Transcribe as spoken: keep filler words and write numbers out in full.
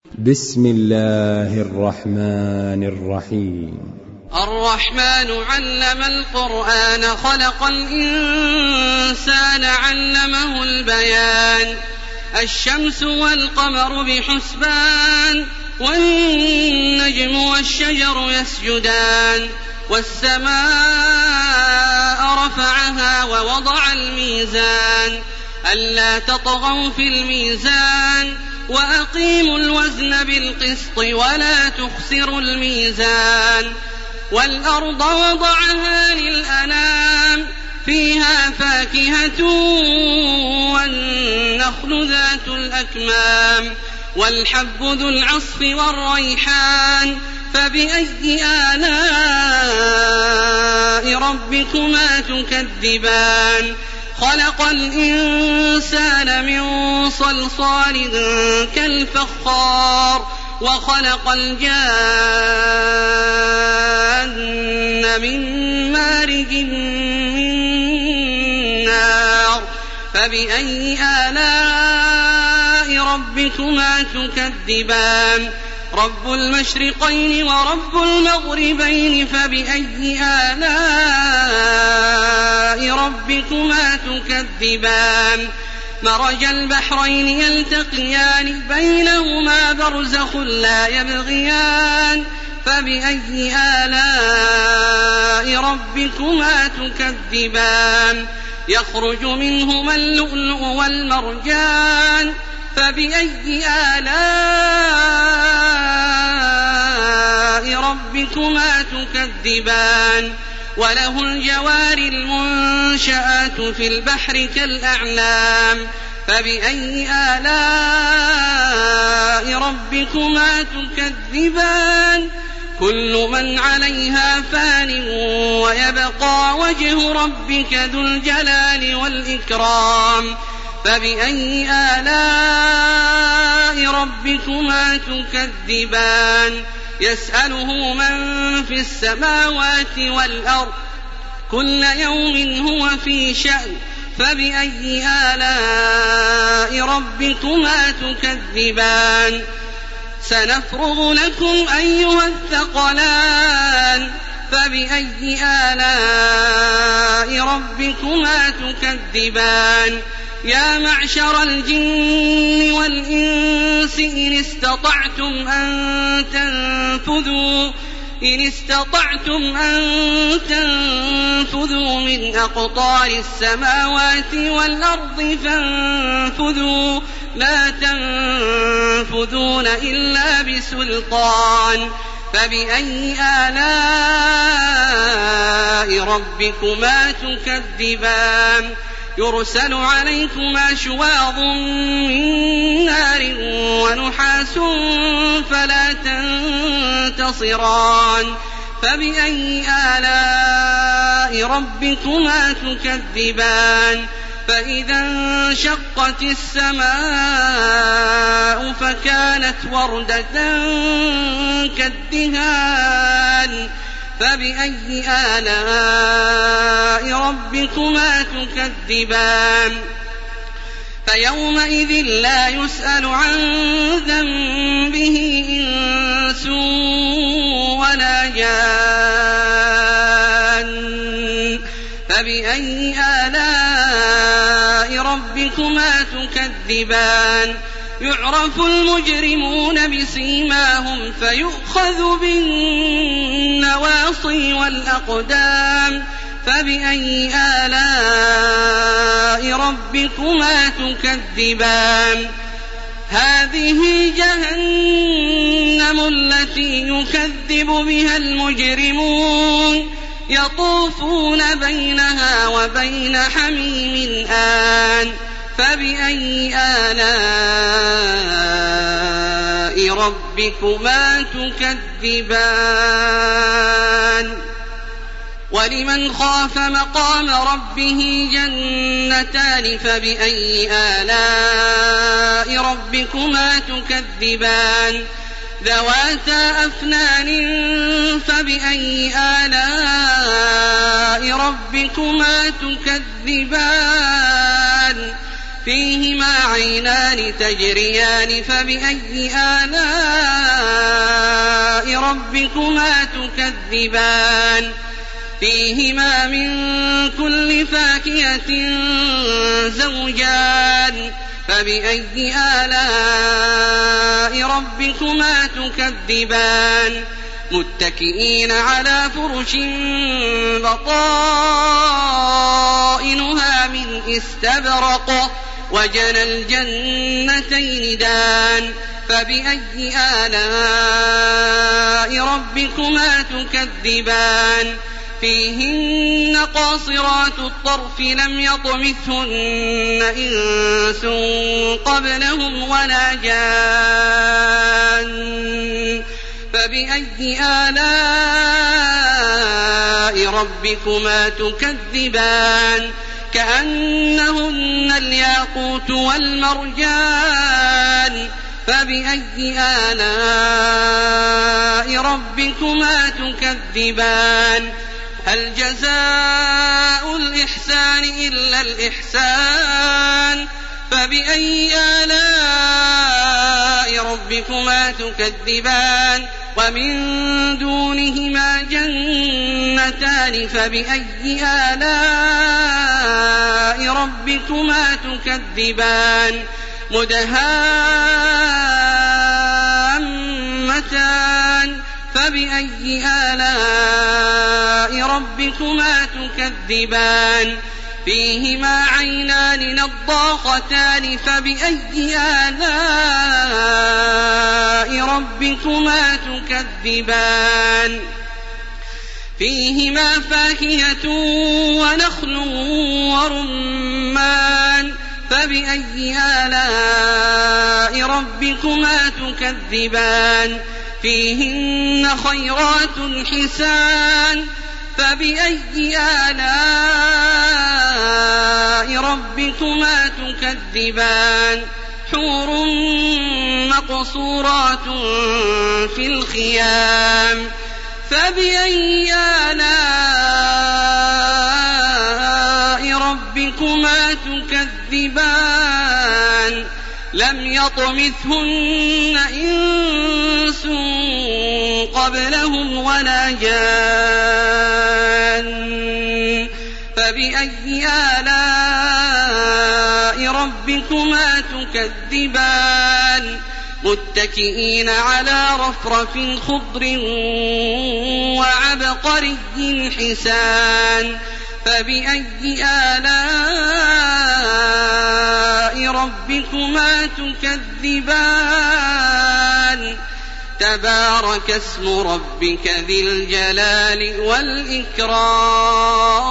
بسم الله الرحمن الرحيم. الرحمن علم القرآن خلق الإنسان علمه البيان. الشمس والقمر بحسبان والنجم والشجر يسجدان والسماء رفعها ووضع الميزان ألا تطغوا في الميزان وأقيموا الوزن بالقسط ولا تخسروا الميزان. والأرض وضعها للأنام فيها فاكهة والنخل ذات الأكمام والحب ذو العصف والريحان فبأي آلاء ربكما تكذبان. خلق الإنسان من صلصال كالفخار وخلق الجان من مارج من نار فبأي آلاء ربكما تكذبان. رب المشرقين ورب المغربين فبأي آلاء ربكما تكذبان. مرج البحرين يلتقيان بينهما برزخ لا يبغيان فبأي آلاء ربكما تكذبان. يخرج منهما اللؤلؤ والمرجان فبأي آلاء ربكما تكذبان. وله الجوار المنشآت في البحر كالأعلام فبأي آلاء ربكما تكذبان. كل من عليها فان ويبقى وجه ربك ذو الجلال والإكرام فبأي آلاء ربكما تكذبان. يسأله من في السماوات والأرض كل يوم هو في شأن فبأي آلاء ربكما تكذبان. سنفرغ لكم أيها الثقلان فبأي آلاء ربكما تكذبان. يا معشر الجن والإنس إن استطعتم أن تنفذوا إن استطعتم أن تنفذوا من أقطار السماوات والأرض فانفذوا لا تنفذون إلا بسلطان فبأي آلاء ربكما تكذبان. يرسل عليكما شواظ من نار ونحاس فلا تنتصران فبأي آلاء ربكما تكذبان. فإذا انشقت السماء فكانت وردة كالدهان فبأي آلاء ربكما تكذبان. فيومئذ لا يسأل عن ذنبه إنس ولا جان فبأي آلاء ربكما تكذبان. يعرف المجرمون بسيماهم فيؤخذ بالنواصي والأقدام فبأي آلاء ربكما تكذبان. هذه جهنم التي يكذب بها المجرمون يطوفون بينها وبين حميم آن فبأي آلاء ربكما تكذبان. ولمن خاف مقام ربه جنتان فبأي آلاء ربكما تكذبان. ذواتا أفنان فبأي آلاء ربكما تكذبان. فيهما عينان تجريان فبأي آلاء ربكما تكذبان فيهما من كل فاكهة زوجان فبأي آلاء ربكما تكذبان متكئين على فرش بطائنها من استبرق وجنى الجنتين دان فبأي آلاء ربكما تكذبان فيهن قاصرات الطرف لم يطمثهن إنس قبلهم ولا جان فبأي آلاء ربكما تكذبان كأنهن الياقوت والمرجان فبأي آلاء ربكما تكذبان هل جزاء الإحسان إلا الإحسان فبأي آلاء ربكما تكذبان ومن دونهما جنتان فبأي آلاء ربكما تكذبان مدهامتان فبأي آلاء ربكما تكذبان فيهما عينان نضاختان فبأي آلاء ربكما تكذبان فيهما فاكهة ونخل ورمان فبأي آلاء ربكما تكذبان فيهن خيرات حسان فبأي آلاء ربكما تكذبان حور مقصورات في الخيام فبأي آلاء ربكما تكذبان لم يطمثهن إنس قبلهم ولا جان فبأي آلاء ربكما تكذبان متكئين على رفرف خضر وعبقري حسان فبأي آلاء ربكما تكذبان تبارك اسم ربك ذي الجلال والإكرام